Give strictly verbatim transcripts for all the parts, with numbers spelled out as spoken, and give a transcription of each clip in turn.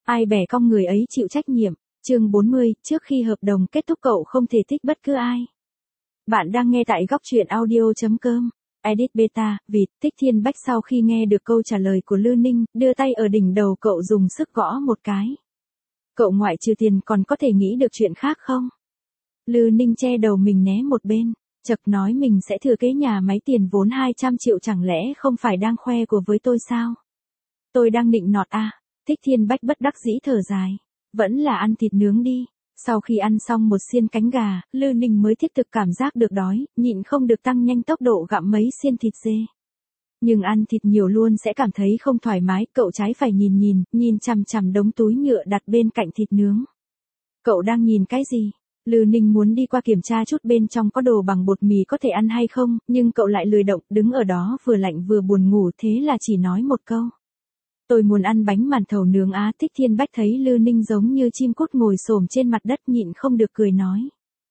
Ai bẻ cong người ấy chịu trách nhiệm. Chương bốn mươi, trước khi hợp đồng kết thúc cậu không thể thích bất cứ ai. Bạn đang nghe tại góc truyện audio.com. Edit beta, vịt, Thích Thiên Bách sau khi nghe được câu trả lời của Lư Ninh, đưa tay ở đỉnh đầu cậu dùng sức gõ một cái. Cậu ngoại trừ tiền còn có thể nghĩ được chuyện khác không? Lư Ninh che đầu mình né một bên, chật nói mình sẽ thừa kế nhà máy tiền vốn hai trăm triệu, chẳng lẽ không phải đang khoe của với tôi sao? Tôi đang nịnh nọt à? Thích Thiên Bách bất đắc dĩ thở dài. Vẫn là ăn thịt nướng đi. Sau khi ăn xong một xiên cánh gà, Lư Ninh mới thiết thực cảm giác được đói, nhịn không được tăng nhanh tốc độ gặm mấy xiên thịt dê. Nhưng ăn thịt nhiều luôn sẽ cảm thấy không thoải mái, cậu trái phải nhìn nhìn, nhìn chằm chằm đống túi nhựa đặt bên cạnh thịt nướng. Cậu đang nhìn cái gì? Lư Ninh muốn đi qua kiểm tra chút bên trong có đồ bằng bột mì có thể ăn hay không, nhưng cậu lại lười động, đứng ở đó vừa lạnh vừa buồn ngủ, thế là chỉ nói một câu. Tôi muốn ăn bánh màn thầu nướng á. Thích Thiên Bách thấy Lư Ninh giống như chim cút ngồi xổm trên mặt đất, nhịn không được cười nói.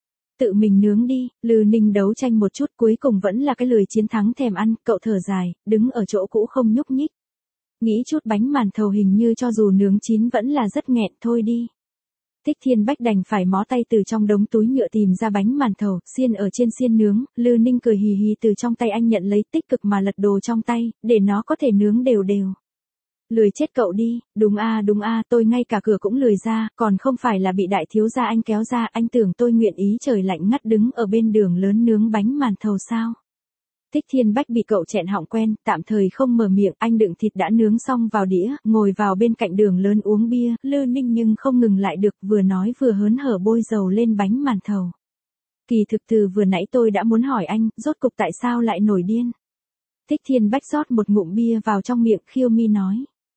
Tự mình nướng đi. Lư Ninh đấu tranh một chút, cuối cùng vẫn là cái lười chiến thắng thèm ăn, cậu thở dài, đứng ở chỗ cũ không nhúc nhích. Nghĩ chút bánh màn thầu hình như cho dù nướng chín vẫn là rất nghẹn, thôi đi. Thích Thiên Bách đành phải mó tay từ trong đống túi nhựa tìm ra bánh màn thầu, xiên ở trên xiên nướng, Lư Ninh cười hì hì từ trong tay anh nhận lấy, tích cực mà lật đồ trong tay, để nó có thể nướng đều đều. Lười chết cậu đi, đúng a đúng a, tôi ngay cả cửa cũng lười ra, còn không phải là bị đại thiếu gia anh kéo ra, anh tưởng tôi nguyện ý trời lạnh ngắt đứng ở bên đường lớn nướng bánh màn thầu sao? Thích Thiên Bách bị cậu chẹn họng quen, tạm thời không mở miệng, anh đựng thịt đã nướng xong vào đĩa, ngồi vào bên cạnh đường lớn uống bia, Lư Ninh nhưng không ngừng lại được, vừa nói vừa hớn hở bôi dầu lên bánh màn thầu. Kỳ thực từ vừa nãy tôi đã muốn hỏi anh, rốt cục tại sao lại nổi điên? Thích Thiên Bách rót một ngụm bia vào trong miệng, khiêu mi nói.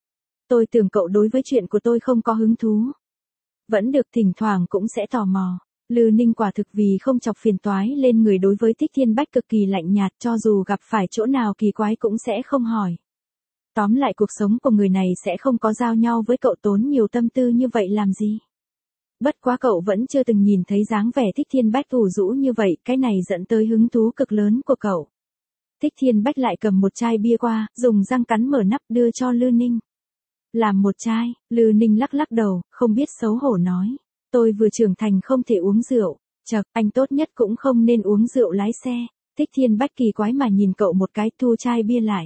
Tôi tưởng cậu đối với chuyện của tôi không có hứng thú. Vẫn được, thỉnh thoảng cũng sẽ tò mò. Lư Ninh quả thực vì không chọc phiền toái lên người đối với Thích Thiên Bách cực kỳ lạnh nhạt, cho dù gặp phải chỗ nào kỳ quái cũng sẽ không hỏi. Tóm lại cuộc sống của người này sẽ không có giao nhau với cậu, tốn nhiều tâm tư như vậy làm gì. Bất quá cậu vẫn chưa từng nhìn thấy dáng vẻ Thích Thiên Bách ủ rũ như vậy, cái này dẫn tới hứng thú cực lớn của cậu. Thích Thiên Bách lại cầm một chai bia qua, dùng răng cắn mở nắp đưa cho Lư Ninh. Làm một chai. Lư Ninh lắc lắc đầu, không biết xấu hổ nói. Tôi vừa trưởng thành không thể uống rượu. Chật, anh tốt nhất cũng không nên uống rượu lái xe. Thích Thiên Bách kỳ quái mà nhìn cậu một cái, thu chai bia lại.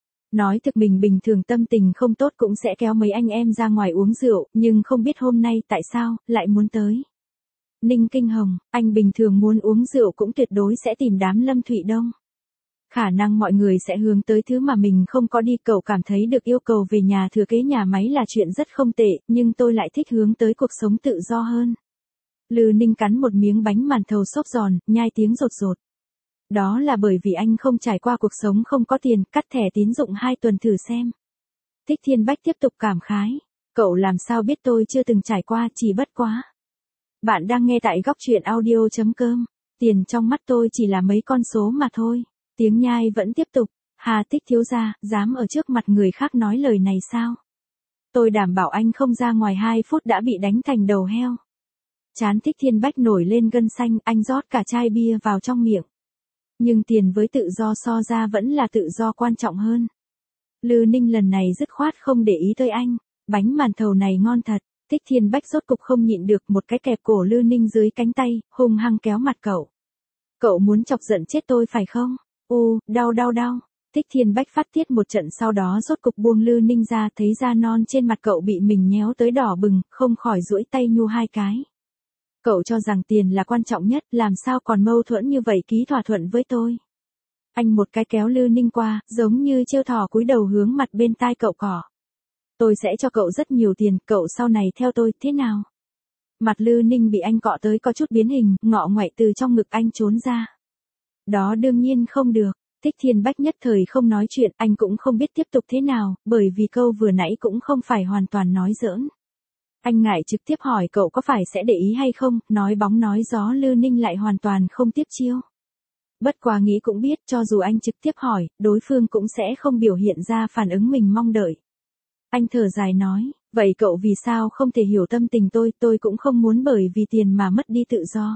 Nói thực mình bình thường tâm tình không tốt cũng sẽ kéo mấy anh em ra ngoài uống rượu, nhưng không biết hôm nay tại sao, lại muốn tới. Ninh Kinh Hồng, anh bình thường muốn uống rượu cũng tuyệt đối sẽ tìm đám Lâm Thụy Đông. Khả năng mọi người sẽ hướng tới thứ mà mình không có đi, cậu cảm thấy được yêu cầu về nhà thừa kế nhà máy là chuyện rất không tệ, nhưng tôi lại thích hướng tới cuộc sống tự do hơn. Lư Ninh cắn một miếng bánh màn thầu xốp giòn, nhai tiếng rột rột. Đó là bởi vì anh không trải qua cuộc sống không có tiền, cắt thẻ tín dụng hai tuần thử xem. Thích Thiên Bách tiếp tục cảm khái. Cậu làm sao biết tôi chưa từng trải qua, chỉ bất quá. Bạn đang nghe tại góc truyện audio.com. Tiền trong mắt tôi chỉ là mấy con số mà thôi. Tiếng nhai vẫn tiếp tục. Hà Tích thiếu gia, dám ở trước mặt người khác nói lời này sao? Tôi đảm bảo anh không ra ngoài hai phút đã bị đánh thành đầu heo. Trán Thích Thiên Bách nổi lên gân xanh, anh rót cả chai bia vào trong miệng. Nhưng tiền với tự do so ra vẫn là tự do quan trọng hơn. Lư Ninh lần này dứt khoát không để ý tới anh. Bánh màn thầu này ngon thật. Thích Thiên Bách rốt cục không nhịn được, một cái kẹp cổ Lư Ninh dưới cánh tay, hung hăng kéo mặt cậu. Cậu muốn chọc giận chết tôi phải không? U, đau đau đau. Thích Thiên Bách phát tiết một trận, sau đó rốt cục buông Lư Ninh ra, thấy da non trên mặt cậu bị mình nhéo tới đỏ bừng, không khỏi duỗi tay nhu hai cái. Cậu cho rằng tiền là quan trọng nhất, làm sao còn mâu thuẫn như vậy, ký thỏa thuận với tôi. Anh một cái kéo Lư Ninh qua, giống như trêu thỏ cúi đầu hướng mặt bên tai cậu cỏ. Tôi sẽ cho cậu rất nhiều tiền, cậu sau này theo tôi, thế nào? Mặt Lư Ninh bị anh cọ tới có chút biến hình, ngọ ngoại từ trong ngực anh trốn ra. Đó đương nhiên không được. Thích Thiên Bách nhất thời không nói chuyện, anh cũng không biết tiếp tục thế nào, bởi vì câu vừa nãy cũng không phải hoàn toàn nói giỡn. Anh ngại trực tiếp hỏi cậu có phải sẽ để ý hay không, nói bóng nói gió Lư Ninh lại hoàn toàn không tiếp chiêu. Bất quá nghĩ cũng biết, cho dù anh trực tiếp hỏi, đối phương cũng sẽ không biểu hiện ra phản ứng mình mong đợi. Anh thở dài nói, vậy cậu vì sao không thể hiểu tâm tình tôi, tôi cũng không muốn bởi vì tiền mà mất đi tự do.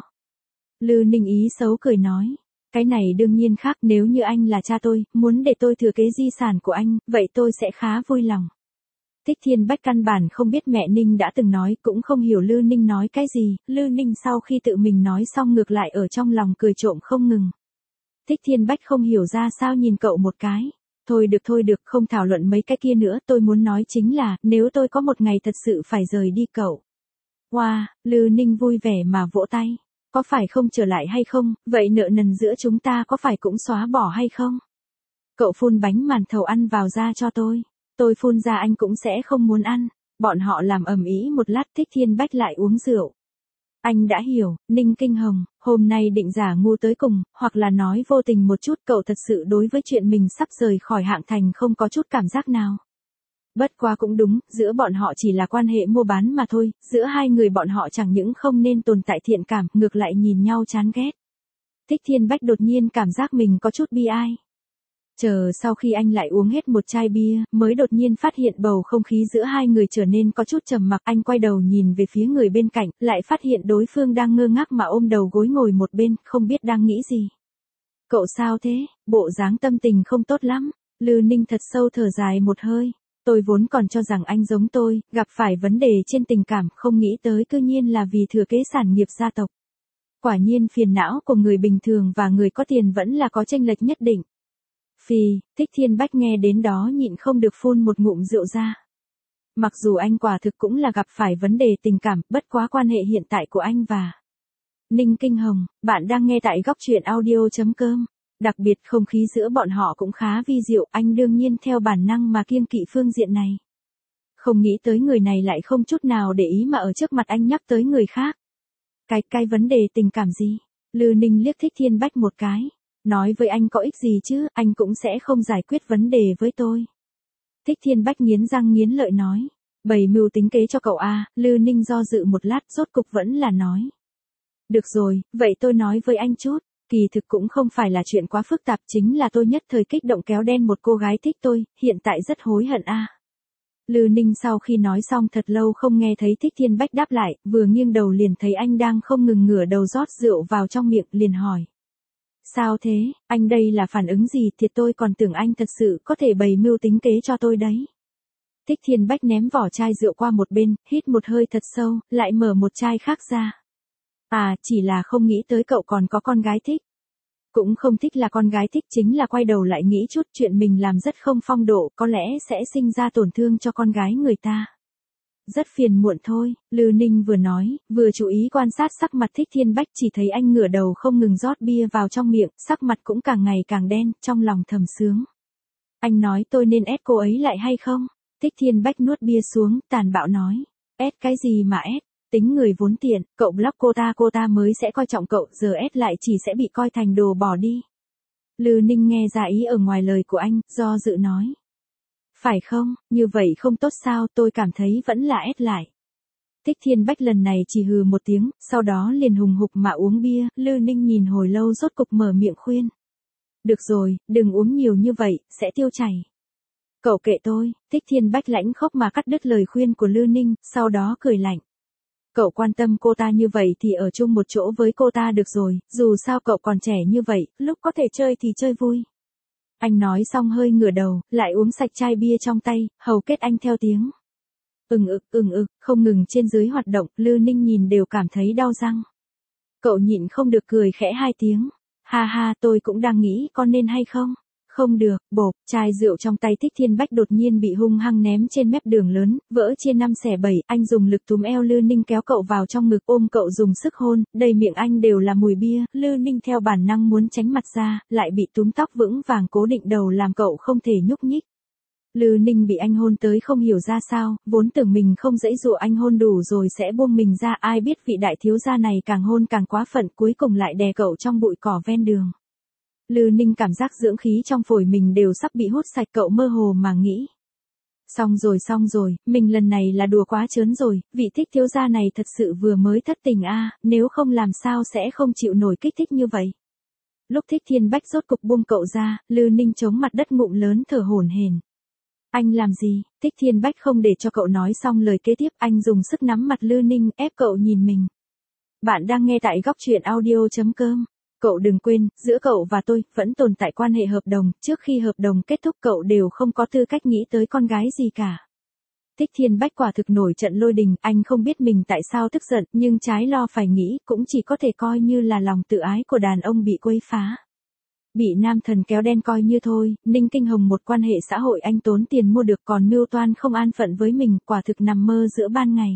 Lư Ninh ý xấu cười nói. Cái này đương nhiên khác, nếu như anh là cha tôi, muốn để tôi thừa kế di sản của anh, vậy tôi sẽ khá vui lòng. Thích Thiên Bách căn bản không biết mẹ Ninh đã từng nói, cũng không hiểu Lư Ninh nói cái gì, Lư Ninh sau khi tự mình nói xong ngược lại ở trong lòng cười trộm không ngừng. Thích Thiên Bách không hiểu ra sao nhìn cậu một cái. Thôi được thôi được, không thảo luận mấy cái kia nữa, tôi muốn nói chính là, nếu tôi có một ngày thật sự phải rời đi cậu. Wow, Lư Ninh vui vẻ mà vỗ tay. Có phải không trở lại hay không, vậy nợ nần giữa chúng ta có phải cũng xóa bỏ hay không? Cậu phun bánh màn thầu ăn vào ra cho tôi. Tôi phun ra anh cũng sẽ không muốn ăn. Bọn họ làm ầm ĩ một lát, Thích Thiên Bách lại uống rượu. Anh đã hiểu, Ninh Kinh Hồng, hôm nay định giả ngu tới cùng, hoặc là nói vô tình một chút, cậu thật sự đối với chuyện mình sắp rời khỏi Hạng Thành không có chút cảm giác nào. Bất quá cũng đúng, giữa bọn họ chỉ là quan hệ mua bán mà thôi, giữa hai người bọn họ chẳng những không nên tồn tại thiện cảm, ngược lại nhìn nhau chán ghét. Thích Thiên Bách đột nhiên cảm giác mình có chút bi ai. Chờ sau khi anh lại uống hết một chai bia, mới đột nhiên phát hiện bầu không khí giữa hai người trở nên có chút trầm mặc. Anh quay đầu nhìn về phía người bên cạnh, lại phát hiện đối phương đang ngơ ngác mà ôm đầu gối ngồi một bên, không biết đang nghĩ gì. Cậu sao thế, bộ dáng tâm tình không tốt lắm. Lư Ninh thật sâu thở dài một hơi. Tôi vốn còn cho rằng anh giống tôi, gặp phải vấn đề trên tình cảm, không nghĩ tới cư nhiên là vì thừa kế sản nghiệp gia tộc. Quả nhiên phiền não của người bình thường và người có tiền vẫn là có chênh lệch nhất định. Phì, Thích Thiên Bách nghe đến đó nhịn không được phun một ngụm rượu ra. Mặc dù anh quả thực cũng là gặp phải vấn đề tình cảm, bất quá quan hệ hiện tại của anh và Ninh Kinh Hồng, bạn đang nghe tại góc truyện audio chấm com. Đặc biệt không khí giữa bọn họ cũng khá vi diệu, anh đương nhiên theo bản năng mà kiêng kỵ phương diện này. Không nghĩ tới người này lại không chút nào để ý mà ở trước mặt anh nhắc tới người khác. Cái, cái vấn đề tình cảm gì? Lư Ninh liếc Thích Thiên Bách một cái. Nói với anh có ích gì chứ, anh cũng sẽ không giải quyết vấn đề với tôi. Thích Thiên Bách nghiến răng nghiến lợi nói. Bày mưu tính kế cho cậu à, Lư Ninh do dự một lát rốt cục vẫn là nói. Được rồi, vậy tôi nói với anh chút. Kỳ thực cũng không phải là chuyện quá phức tạp, chính là tôi nhất thời kích động kéo đen một cô gái thích tôi, hiện tại rất hối hận a. À. Lư Ninh sau khi nói xong thật lâu không nghe thấy Thích Thiên Bách đáp lại, vừa nghiêng đầu liền thấy anh đang không ngừng ngửa đầu rót rượu vào trong miệng, liền hỏi. Sao thế, anh đây là phản ứng gì, thiệt tôi còn tưởng anh thật sự có thể bày mưu tính kế cho tôi đấy. Thích Thiên Bách ném vỏ chai rượu qua một bên, hít một hơi thật sâu, lại mở một chai khác ra. À, chỉ là không nghĩ tới cậu còn có con gái thích. Cũng không thích là con gái thích, chính là quay đầu lại nghĩ chút chuyện mình làm rất không phong độ, có lẽ sẽ sinh ra tổn thương cho con gái người ta. Rất phiền muộn thôi, Lư Ninh vừa nói, vừa chú ý quan sát sắc mặt Thích Thiên Bách, chỉ thấy anh ngửa đầu không ngừng rót bia vào trong miệng, sắc mặt cũng càng ngày càng đen, trong lòng thầm sướng. Anh nói tôi nên ép cô ấy lại hay không? Thích Thiên Bách nuốt bia xuống, tàn bạo nói. Ép cái gì mà ép? Tính người vốn tiện, cậu block cô ta cô ta mới sẽ coi trọng cậu, giờ ép lại chỉ sẽ bị coi thành đồ bỏ đi. Lư Ninh nghe ra ý ở ngoài lời của anh, do dự nói. Phải không, như vậy không tốt sao, tôi cảm thấy vẫn là ép lại. Thích Thiên Bách lần này chỉ hừ một tiếng, sau đó liền hùng hục mà uống bia, Lư Ninh nhìn hồi lâu rốt cục mở miệng khuyên. Được rồi, đừng uống nhiều như vậy, sẽ tiêu chảy. Cậu kệ tôi, Thích Thiên Bách lãnh khốc mà cắt đứt lời khuyên của Lư Ninh, sau đó cười lạnh. Cậu quan tâm cô ta như vậy thì ở chung một chỗ với cô ta được rồi, dù sao cậu còn trẻ như vậy, lúc có thể chơi thì chơi vui. Anh nói xong hơi ngửa đầu, lại uống sạch chai bia trong tay, hầu kết anh theo tiếng. Ừng ực, ừng ực, không ngừng trên dưới hoạt động, Lư Ninh nhìn đều cảm thấy đau răng. Cậu nhịn không được cười khẽ hai tiếng. Ha ha, tôi cũng đang nghĩ có nên hay không. Không được, bộp, chai rượu trong tay Thích Thiên Bách đột nhiên bị hung hăng ném trên mép đường lớn, vỡ chia năm xẻ bảy, anh dùng lực túm eo Lư Ninh kéo cậu vào trong ngực, ôm cậu dùng sức hôn, đầy miệng anh đều là mùi bia, Lư Ninh theo bản năng muốn tránh mặt ra, lại bị túm tóc vững vàng cố định đầu làm cậu không thể nhúc nhích. Lư Ninh bị anh hôn tới không hiểu ra sao, vốn tưởng mình không dãy dụa anh hôn đủ rồi sẽ buông mình ra, ai biết vị đại thiếu gia này càng hôn càng quá phận, cuối cùng lại đè cậu trong bụi cỏ ven đường. Lư Ninh cảm giác dưỡng khí trong phổi mình đều sắp bị hút sạch, cậu mơ hồ mà nghĩ. Xong rồi xong rồi, mình lần này là đùa quá trớn rồi, vị Thích thiếu gia này thật sự vừa mới thất tình a, à, nếu không làm sao sẽ không chịu nổi kích thích như vậy. Lúc Thích Thiên Bách rốt cục buông cậu ra, Lư Ninh chống mặt đất ngụm lớn thở hổn hển. Anh làm gì? Thích Thiên Bách không để cho cậu nói xong lời kế tiếp, anh dùng sức nắm mặt Lư Ninh ép cậu nhìn mình. Bạn đang nghe tại góc truyện audio chấm com. Cậu đừng quên, giữa cậu và tôi, vẫn tồn tại quan hệ hợp đồng, trước khi hợp đồng kết thúc cậu đều không có tư cách nghĩ tới con gái gì cả. Thích Thiên Bách quả thực nổi trận lôi đình, anh không biết mình tại sao tức giận, nhưng trái lo phải nghĩ, cũng chỉ có thể coi như là lòng tự ái của đàn ông bị quấy phá. Bị nam thần kéo đen coi như thôi, Ninh Kinh Hồng một quan hệ xã hội anh tốn tiền mua được, còn mưu toan không an phận với mình, quả thực nằm mơ giữa ban ngày.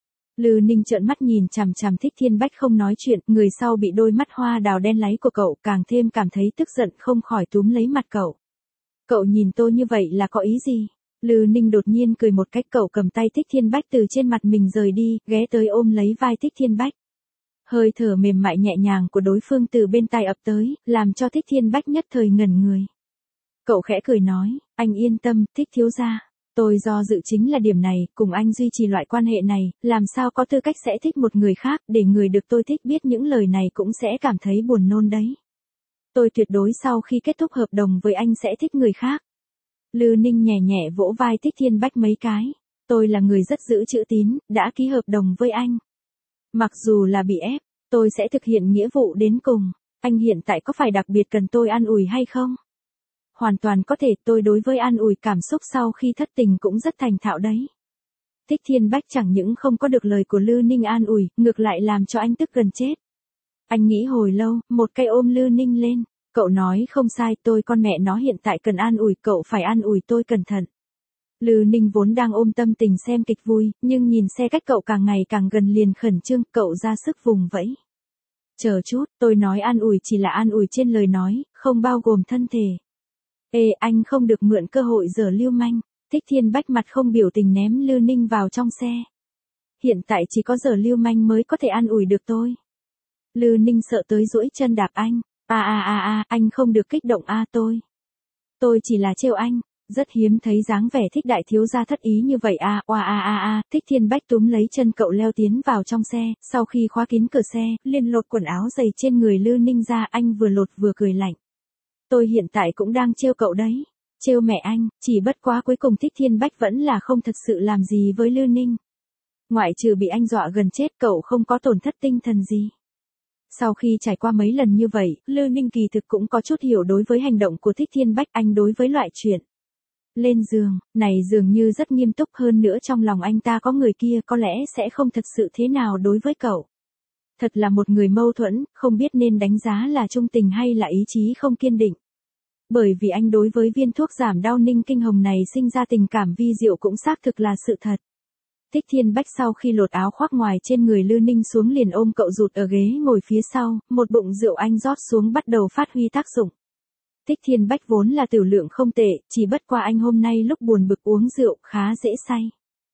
Lư Ninh trợn mắt nhìn chằm chằm Thích Thiên Bách không nói chuyện, người sau bị đôi mắt hoa đào đen láy của cậu càng thêm cảm thấy tức giận, không khỏi túm lấy mặt cậu. Cậu nhìn tôi như vậy là có ý gì? Lư Ninh đột nhiên cười một cách, cậu cầm tay Thích Thiên Bách từ trên mặt mình rời đi, ghé tới ôm lấy vai Thích Thiên Bách. Hơi thở mềm mại nhẹ nhàng của đối phương từ bên tai ập tới, làm cho Thích Thiên Bách nhất thời ngẩn người. Cậu khẽ cười nói, anh yên tâm, Thích thiếu gia. Tôi do dự chính là điểm này, cùng anh duy trì loại quan hệ này, làm sao có tư cách sẽ thích một người khác, để người được tôi thích biết những lời này cũng sẽ cảm thấy buồn nôn đấy. Tôi tuyệt đối sau khi kết thúc hợp đồng với anh sẽ thích người khác. Lư Ninh nhẹ nhẹ vỗ vai Thích Thiên Bách mấy cái. Tôi là người rất giữ chữ tín, đã ký hợp đồng với anh. Mặc dù là bị ép, tôi sẽ thực hiện nghĩa vụ đến cùng. Anh hiện tại có phải đặc biệt cần tôi an ủi hay không? Hoàn toàn có thể, tôi đối với an ủi cảm xúc sau khi thất tình cũng rất thành thạo đấy. Thích Thiên Bách chẳng những không có được lời của Lư Ninh an ủi, ngược lại làm cho anh tức gần chết. Anh nghĩ hồi lâu, một cây ôm Lư Ninh lên. Cậu nói không sai, tôi con mẹ nó hiện tại cần an ủi, cậu phải an ủi tôi cẩn thận. Lư Ninh vốn đang ôm tâm tình xem kịch vui, nhưng nhìn xe cách cậu càng ngày càng gần liền khẩn trương, cậu ra sức vùng vẫy. Chờ chút, tôi nói an ủi chỉ là an ủi trên lời nói, không bao gồm thân thể. Ê, anh không được mượn cơ hội giở lưu manh. Thích Thiên Bách mặt không biểu tình ném Lư Ninh vào trong xe. Hiện tại chỉ có giở lưu manh mới có thể an ủi được tôi. Lư Ninh sợ tới duỗi chân đạp anh. À à à à, anh không được kích động a à, tôi. Tôi chỉ là trêu anh, rất hiếm thấy dáng vẻ thích đại thiếu gia thất ý như vậy à, oa a a a, Thích Thiên Bách túm lấy chân cậu leo tiến vào trong xe, sau khi khóa kín cửa xe, liền lột quần áo dày trên người Lư Ninh ra, anh vừa lột vừa cười lạnh. Tôi hiện tại cũng đang trêu cậu đấy. Trêu mẹ anh, chỉ bất quá cuối cùng Thích Thiên Bách vẫn là không thật sự làm gì với Lư Ninh. Ngoại trừ bị anh dọa gần chết, cậu không có tổn thất tinh thần gì. Sau khi trải qua mấy lần như vậy, Lư Ninh kỳ thực cũng có chút hiểu đối với hành động của Thích Thiên Bách, anh đối với loại chuyện lên giường này dường như rất nghiêm túc, hơn nữa trong lòng anh ta có người kia, có lẽ sẽ không thật sự thế nào đối với cậu. Thật là một người mâu thuẫn, không biết nên đánh giá là trung tình hay là ý chí không kiên định. Bởi vì anh đối với viên thuốc giảm đau Ninh Kinh Hồng này sinh ra tình cảm vi diệu cũng xác thực là sự thật. Thích Thiên Bách sau khi lột áo khoác ngoài trên người Lư Ninh xuống liền ôm cậu rụt ở ghế ngồi phía sau, một bụng rượu anh rót xuống bắt đầu phát huy tác dụng. Thích Thiên Bách vốn là tiểu lượng không tệ, chỉ bất qua anh hôm nay lúc buồn bực uống rượu khá dễ say.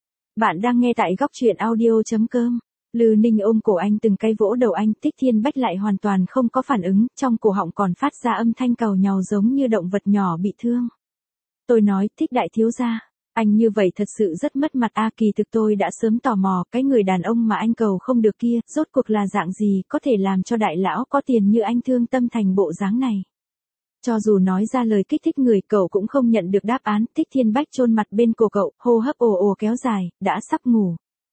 Bạn đang nghe tại góc truyện audio chấm com. Lư Ninh ôm cổ anh từng cái vỗ đầu anh, Thích Thiên Bách lại hoàn toàn không có phản ứng, trong cổ họng còn phát ra âm thanh càu nhàu giống như động vật nhỏ bị thương. Tôi nói, Thích đại thiếu gia, anh như vậy thật sự rất mất mặt a, kỳ thực tôi đã sớm tò mò, cái người đàn ông mà anh cầu không được kia, rốt cuộc là dạng gì, có thể làm cho đại lão có tiền như anh thương tâm thành bộ dáng này. Cho dù nói ra lời kích thích người, cậu cũng không nhận được đáp án. Thích Thiên Bách chôn mặt bên cổ cậu, hô hấp ồ ồ kéo dài, đã sắp ngủ.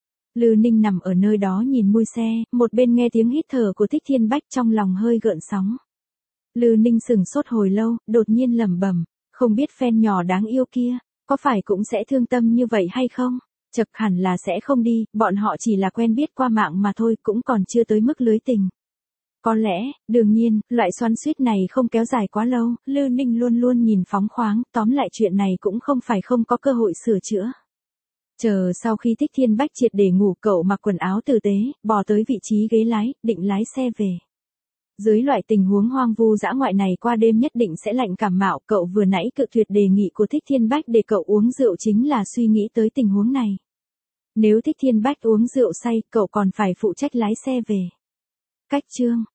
Lư Ninh nằm ở nơi đó nhìn mui xe, một bên nghe tiếng hít thở của Thích Thiên Bách, trong lòng hơi gợn sóng. Lư Ninh sững sốt hồi lâu, đột nhiên lẩm bẩm, không biết fan nhỏ đáng yêu kia, có phải cũng sẽ thương tâm như vậy hay không? Chật, hẳn là sẽ không đi, bọn họ chỉ là quen biết qua mạng mà thôi, cũng còn chưa tới mức lưới tình. Có lẽ, đương nhiên, loại xoắn xuýt này không kéo dài quá lâu, Lư Ninh luôn luôn nhìn phóng khoáng, tóm lại chuyện này cũng không phải không có cơ hội sửa chữa. Chờ sau khi Thích Thiên Bách triệt để ngủ, cậu mặc quần áo tử tế, bò tới vị trí ghế lái, định lái xe về. Dưới loại tình huống hoang vu dã ngoại này qua đêm nhất định sẽ lạnh cảm mạo, cậu vừa nãy cự tuyệt đề nghị của Thích Thiên Bách để cậu uống rượu chính là suy nghĩ tới tình huống này. Nếu Thích Thiên Bách uống rượu say, cậu còn phải phụ trách lái xe về. Cách chương